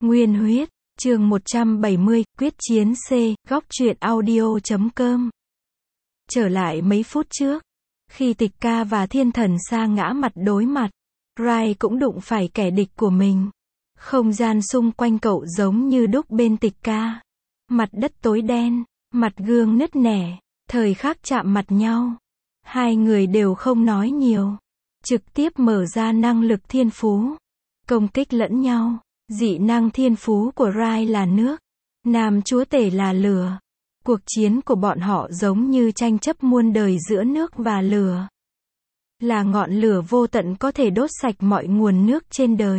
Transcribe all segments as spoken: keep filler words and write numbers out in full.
Nguyên huyết, chương một trăm bảy mươi, quyết chiến C, góc truyện audio chấm com. Trở lại mấy phút trước, khi Tịch Ca và Thiên Thần Sa ngã mặt đối mặt, Rai cũng đụng phải kẻ địch của mình. Không gian xung quanh cậu giống như đúc bên Tịch Ca. Mặt đất tối đen, mặt gương nứt nẻ, thời khắc chạm mặt nhau. Hai người đều không nói nhiều, trực tiếp mở ra năng lực thiên phú, công kích lẫn nhau. Dị năng thiên phú của Rai là nước, nam chúa tể là lửa. Cuộc chiến của bọn họ giống như tranh chấp muôn đời giữa nước và lửa. Là ngọn lửa vô tận có thể đốt sạch mọi nguồn nước trên đời,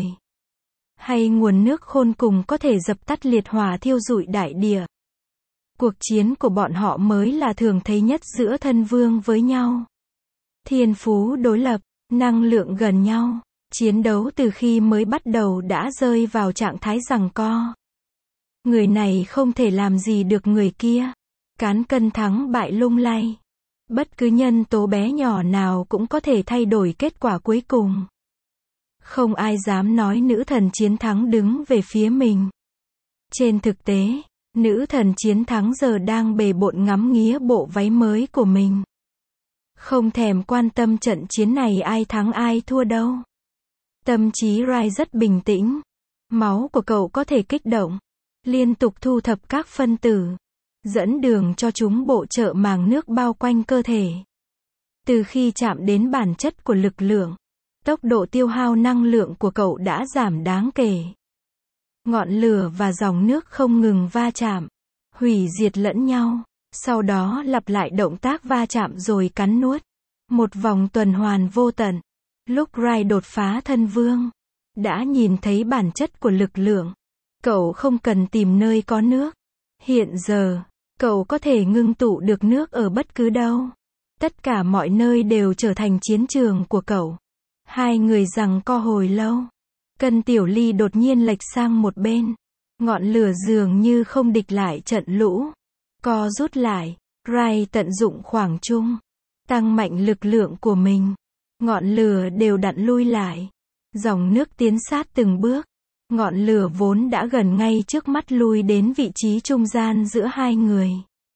hay nguồn nước khôn cùng có thể dập tắt liệt hỏa thiêu rụi đại địa. Cuộc chiến của bọn họ mới là thường thấy nhất giữa thân vương với nhau. Thiên phú đối lập, năng lượng gần nhau. Chiến đấu từ khi mới bắt đầu đã rơi vào trạng thái giằng co. Người này không thể làm gì được người kia. Cán cân thắng bại lung lay. Bất cứ nhân tố bé nhỏ nào cũng có thể thay đổi kết quả cuối cùng. Không ai dám nói nữ thần chiến thắng đứng về phía mình. Trên thực tế, nữ thần chiến thắng giờ đang bề bộn ngắm nghía bộ váy mới của mình. Không thèm quan tâm trận chiến này ai thắng ai thua đâu. Tâm trí Rai rất bình tĩnh. Máu của cậu có thể kích động, liên tục thu thập các phân tử, dẫn đường cho chúng bổ trợ màng nước bao quanh cơ thể. Từ khi chạm đến bản chất của lực lượng, tốc độ tiêu hao năng lượng của cậu đã giảm đáng kể. Ngọn lửa và dòng nước không ngừng va chạm, hủy diệt lẫn nhau, sau đó lặp lại động tác va chạm rồi cắn nuốt. Một vòng tuần hoàn vô tận. Lúc Rai đột phá thân vương, đã nhìn thấy bản chất của lực lượng. Cậu không cần tìm nơi có nước. Hiện giờ, cậu có thể ngưng tụ được nước ở bất cứ đâu. Tất cả mọi nơi đều trở thành chiến trường của cậu. Hai người giằng co hồi lâu. Cân Tiểu Ly đột nhiên lệch sang một bên. Ngọn lửa dường như không địch lại trận lũ. Co rút lại, Rai tận dụng khoảng trung, tăng mạnh lực lượng của mình. Ngọn lửa đều đặn lui lại. Dòng nước tiến sát từng bước. Ngọn lửa vốn đã gần ngay trước mắt lui đến vị trí trung gian giữa hai người.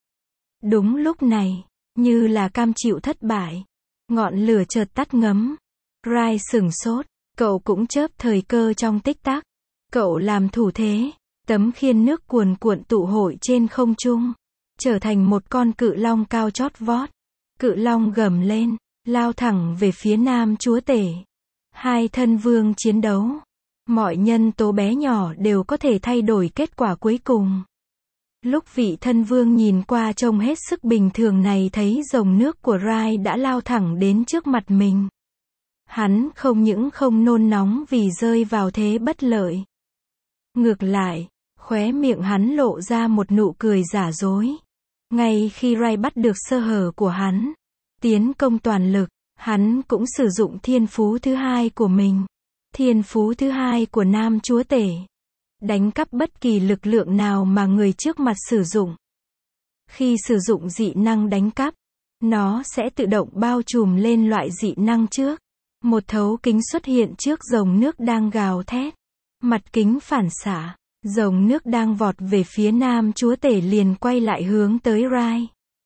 Đúng lúc này, như là cam chịu thất bại, ngọn lửa chợt tắt ngấm. Rai sửng sốt, cậu cũng chớp thời cơ trong tích tắc. Cậu làm thủ thế, tấm khiên nước cuồn cuộn tụ hội trên không trung, trở thành một con cự long cao chót vót. Cự long gầm lên, lao thẳng về phía nam chúa tể. Hai thân vương chiến đấu. Mọi nhân tố bé nhỏ đều có thể thay đổi kết quả cuối cùng. Lúc vị thân vương nhìn qua trông hết sức bình thường này thấy dòng nước của Rai đã lao thẳng đến trước mặt mình. Hắn không những không nôn nóng vì rơi vào thế bất lợi. Ngược lại, khóe miệng hắn lộ ra một nụ cười giả dối. Ngay khi Rai bắt được sơ hở của hắn, tiến công toàn lực, hắn cũng sử dụng thiên phú thứ hai của mình. Thiên phú thứ hai của nam chúa tể. Đánh cắp bất kỳ lực lượng nào mà người trước mặt sử dụng. Khi sử dụng dị năng đánh cắp, nó sẽ tự động bao trùm lên loại dị năng trước. Một thấu kính xuất hiện trước dòng nước đang gào thét. Mặt kính phản xạ, dòng nước đang vọt về phía nam chúa tể liền quay lại hướng tới Rai.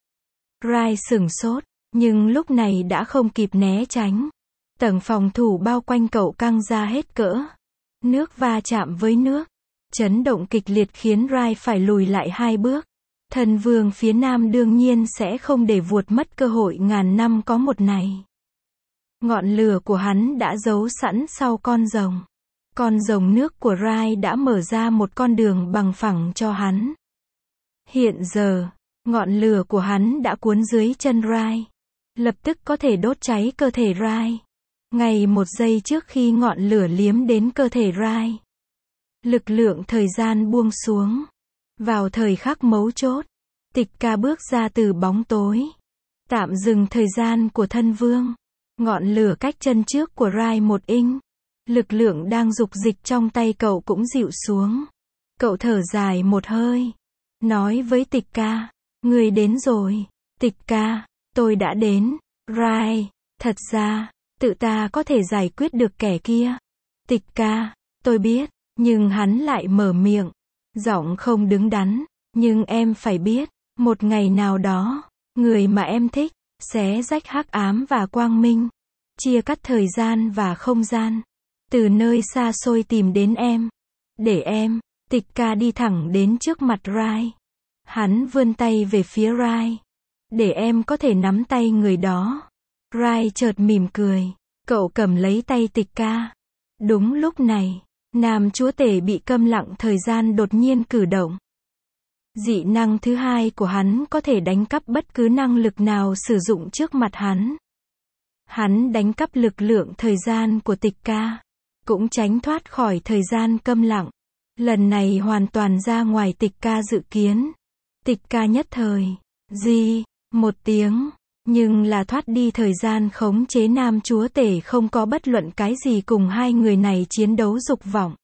Rai sửng sốt. Nhưng lúc này đã không kịp né tránh. Tầng phòng thủ bao quanh cậu căng ra hết cỡ. Nước va chạm với nước. Chấn động kịch liệt khiến Rai phải lùi lại hai bước. Thần vương phía nam đương nhiên sẽ không để vuột mất cơ hội ngàn năm có một này. Ngọn lửa của hắn đã giấu sẵn sau con rồng. Con rồng nước của Rai đã mở ra một con đường bằng phẳng cho hắn. Hiện giờ, ngọn lửa của hắn đã cuốn dưới chân Rai. Lập tức có thể đốt cháy cơ thể Rai. Ngay một giây trước khi ngọn lửa liếm đến cơ thể Rai, lực lượng thời gian buông xuống. Vào thời khắc mấu chốt, Tịch Ca bước ra từ bóng tối. Tạm dừng thời gian của thân vương. Ngọn lửa cách chân trước của Rai một inch. Lực lượng đang dục dịch trong tay cậu cũng dịu xuống. Cậu thở dài một hơi. Nói với Tịch Ca, người đến rồi. Tịch Ca, tôi đã đến. Rai, thật ra, tự ta có thể giải quyết được kẻ kia. Tịch Ca, tôi biết, Nhưng hắn lại mở miệng, giọng không đứng đắn, nhưng em phải biết, một ngày nào đó, người mà em thích, xé rách hắc ám và quang minh, chia cắt thời gian và không gian, từ nơi xa xôi tìm đến em, để em, Tịch Ca đi thẳng đến trước mặt Rai. Hắn vươn tay về phía Rai, để em có thể nắm tay người đó. Rai chợt mỉm cười, cậu cầm lấy tay Tịch Ca. Đúng lúc này, nam chúa tể bị câm lặng thời gian đột nhiên cử động. Dị năng thứ hai của hắn có thể đánh cắp bất cứ năng lực nào sử dụng trước mặt hắn. Hắn đánh cắp lực lượng thời gian của Tịch Ca, cũng tránh thoát khỏi thời gian câm lặng. Lần này hoàn toàn ra ngoài Tịch Ca dự kiến. Tịch Ca nhất thời, gì, một tiếng, nhưng là thoát đi thời gian khống chế nam chúa tể không có bất luận cái gì cùng hai người này chiến đấu dục vọng.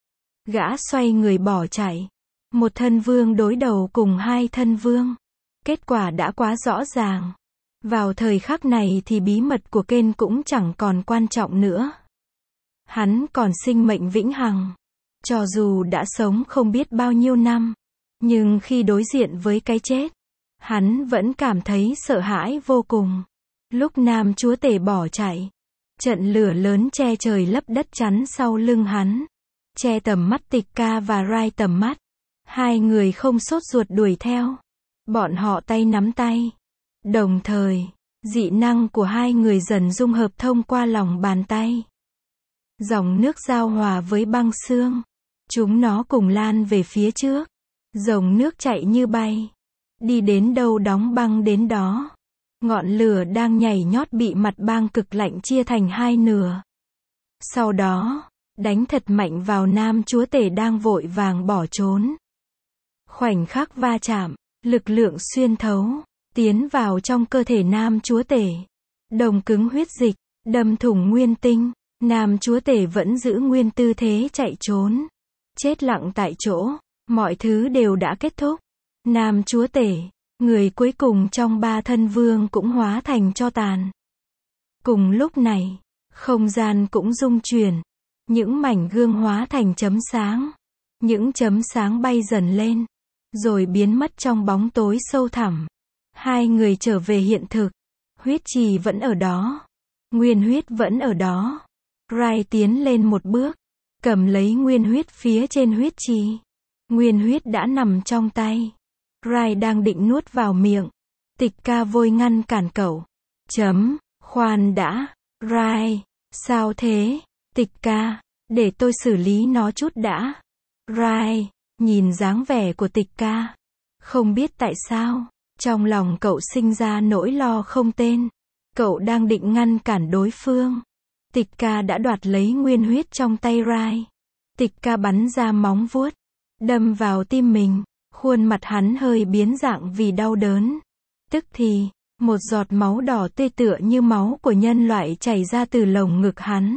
Gã xoay người bỏ chạy. Một thân vương đối đầu cùng hai thân vương. Kết quả đã quá rõ ràng. Vào thời khắc này thì bí mật của Kên cũng chẳng còn quan trọng nữa. Hắn còn sinh mệnh vĩnh hằng. Cho dù đã sống không biết bao nhiêu năm, nhưng khi đối diện với cái chết, hắn vẫn cảm thấy sợ hãi vô cùng. Lúc nam chúa tể bỏ chạy, trận lửa lớn che trời lấp đất chắn sau lưng hắn, che tầm mắt Tịch Ca và Rai tầm mắt. Hai người không sốt ruột đuổi theo. Bọn họ tay nắm tay. Đồng thời, dị năng của hai người dần dung hợp thông qua lòng bàn tay. Dòng nước giao hòa với băng sương. Chúng nó cùng lan về phía trước. Dòng nước chạy như bay. Đi đến đâu đóng băng đến đó. Ngọn lửa đang nhảy nhót bị mặt băng cực lạnh chia thành hai nửa. Sau đó, đánh thật mạnh vào nam chúa tể đang vội vàng bỏ trốn. Khoảnh khắc va chạm, lực lượng xuyên thấu, tiến vào trong cơ thể nam chúa tể. Đồng cứng huyết dịch, đâm thủng nguyên tinh, nam chúa tể vẫn giữ nguyên tư thế chạy trốn. Chết lặng tại chỗ, mọi thứ đều đã kết thúc. Nam chúa tể, người cuối cùng trong ba thân vương cũng hóa thành tro tàn. Cùng lúc này, không gian cũng rung chuyển. Những mảnh gương hóa thành chấm sáng. Những chấm sáng bay dần lên, rồi biến mất trong bóng tối sâu thẳm. Hai người trở về hiện thực. Huyết trì vẫn ở đó. Nguyên huyết vẫn ở đó. Rai tiến lên một bước, cầm lấy nguyên huyết phía trên huyết trì. Nguyên huyết đã nằm trong tay. Rai đang định nuốt vào miệng. Tịch Ca vội ngăn cản cậu. Chấm, khoan đã. Rai, sao thế? Tịch Ca, để tôi xử lý nó chút đã. Rai, nhìn dáng vẻ của Tịch Ca, không biết tại sao, trong lòng cậu sinh ra nỗi lo không tên. Cậu đang định ngăn cản đối phương. Tịch Ca đã đoạt lấy nguyên huyết trong tay Rai. Tịch Ca bắn ra móng vuốt, đâm vào tim mình. Khuôn mặt hắn hơi biến dạng vì đau đớn. Tức thì, một giọt máu đỏ tươi tựa như máu của nhân loại chảy ra từ lồng ngực hắn,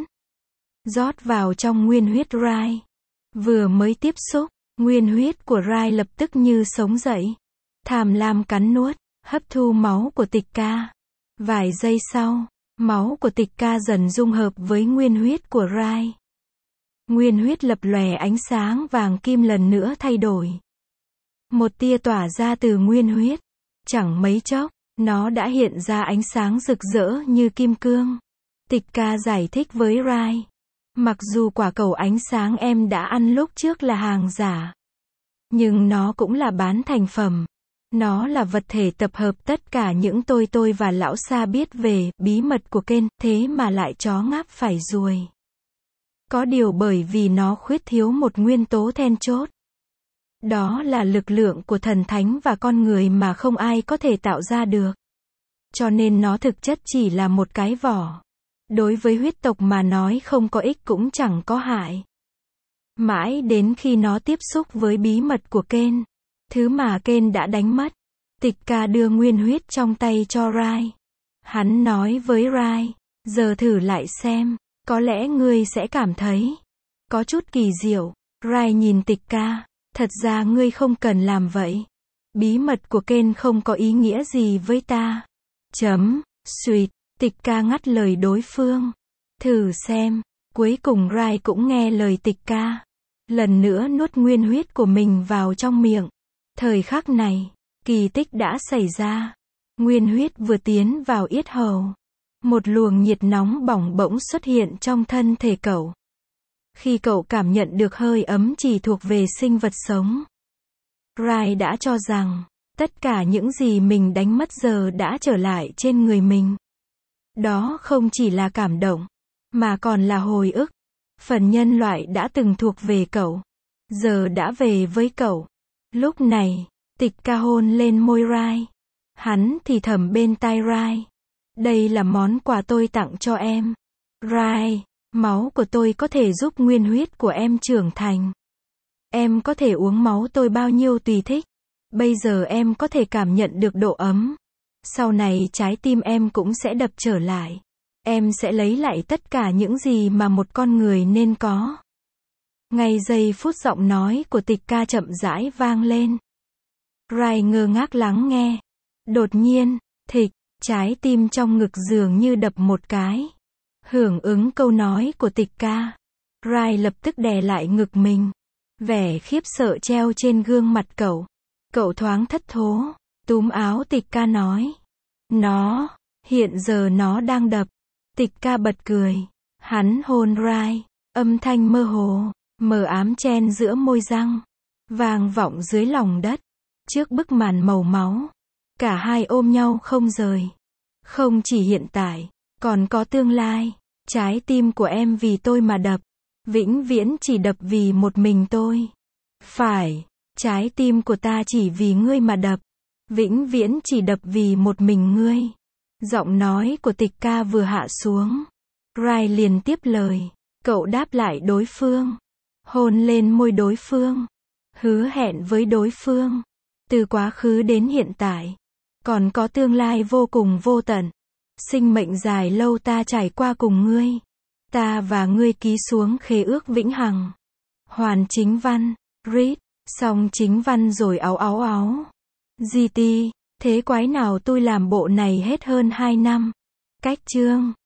rót vào trong nguyên huyết Rai. Vừa mới tiếp xúc, nguyên huyết của Rai lập tức như sống dậy. Tham lam cắn nuốt, hấp thu máu của Tịch Ca. Vài giây sau, máu của Tịch Ca dần dung hợp với nguyên huyết của Rai. Nguyên huyết lập lòe ánh sáng vàng kim lần nữa thay đổi. Một tia tỏa ra từ nguyên huyết. Chẳng mấy chốc, nó đã hiện ra ánh sáng rực rỡ như kim cương. Tịch Ca giải thích với Rai. Mặc dù quả cầu ánh sáng em đã ăn lúc trước là hàng giả, nhưng nó cũng là bán thành phẩm. Nó là vật thể tập hợp tất cả những tôi tôi và lão Sa biết về bí mật của Kên, thế mà lại chó ngáp phải ruồi. Có điều bởi vì nó khuyết thiếu một nguyên tố then chốt. Đó là lực lượng của thần thánh và con người mà không ai có thể tạo ra được. Cho nên nó thực chất chỉ là một cái vỏ. Đối với huyết tộc mà nói không có ích cũng chẳng có hại. Mãi đến khi nó tiếp xúc với bí mật của Kên, thứ mà Kên đã đánh mất. Tịch Ca đưa nguyên huyết trong tay cho Rai. Hắn nói với Rai, giờ thử lại xem, có lẽ ngươi sẽ cảm thấy có chút kỳ diệu. Rai nhìn Tịch Ca, thật ra ngươi không cần làm vậy. Bí mật của Kên không có ý nghĩa gì với ta. Chấm, suýt, Tịch Ca ngắt lời đối phương. Thử xem, cuối cùng Rai cũng nghe lời Tịch Ca. lần nữa nuốt nguyên huyết của mình vào trong miệng. Thời khắc này, kỳ tích đã xảy ra. Nguyên huyết vừa tiến vào yết hầu. Một luồng nhiệt nóng bỏng bỗng xuất hiện trong thân thể cậu. Khi cậu cảm nhận được hơi ấm chỉ thuộc về sinh vật sống, Rai đã cho rằng, tất cả những gì mình đánh mất giờ đã trở lại trên người mình. Đó không chỉ là cảm động, mà còn là hồi ức. Phần nhân loại đã từng thuộc về cậu, giờ đã về với cậu. Lúc này, Tịch Ca hôn lên môi Rai. Hắn thì thầm bên tai Rai. Đây là món quà tôi tặng cho em. Rai, máu của tôi có thể giúp nguyên huyết của em trưởng thành. Em có thể uống máu tôi bao nhiêu tùy thích. Bây giờ em có thể cảm nhận được độ ấm. Sau này trái tim em cũng sẽ đập trở lại. Em sẽ lấy lại tất cả những gì mà một con người nên có. Ngay giây phút giọng nói của Tịch Ca chậm rãi vang lên. Rai ngơ ngác lắng nghe. Đột nhiên, thịch, trái tim trong ngực dường như đập một cái. Hưởng ứng câu nói của Tịch Ca, Rai lập tức đè lại ngực mình. Vẻ khiếp sợ treo trên gương mặt cậu. Cậu thoáng thất thố, túm áo Tịch Ca nói. Nó, hiện giờ nó đang đập. Tịch Ca bật cười. Hắn hôn Rai, âm thanh mơ hồ, mờ ám chen giữa môi răng, vang vọng dưới lòng đất. Trước bức màn màu máu, cả hai ôm nhau không rời. Không chỉ hiện tại, còn có tương lai. Trái tim của em vì tôi mà đập. Vĩnh viễn chỉ đập vì một mình tôi. Phải, trái tim của ta chỉ vì ngươi mà đập. Vĩnh viễn chỉ đập vì một mình ngươi. Giọng nói của Tịch Ca vừa hạ xuống, Rai liền tiếp lời. Cậu đáp lại đối phương, hôn lên môi đối phương, hứa hẹn với đối phương. Từ quá khứ đến hiện tại, còn có tương lai vô cùng vô tận. Sinh mệnh dài lâu ta trải qua cùng ngươi. Ta và ngươi ký xuống khế ước vĩnh hằng. Hoàn chính văn, read, xong chính văn rồi áo áo áo. giê tê, thế quái nào tôi làm bộ này hết hơn hai năm. Cách chương.